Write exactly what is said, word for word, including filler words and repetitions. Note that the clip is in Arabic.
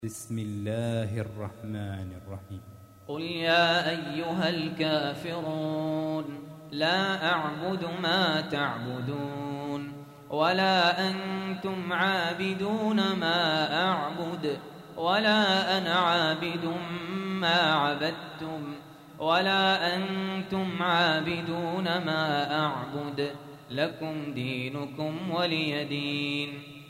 بسم الله الرحمن الرحيم. قل يا أيها الكافرون لا أعبد ما تعبدون ولا أنتم عابدون ما أعبد ولا أنا عابد ما عبدتم ولا أنتم عابدون ما أعبد لكم دينكم ولي دين.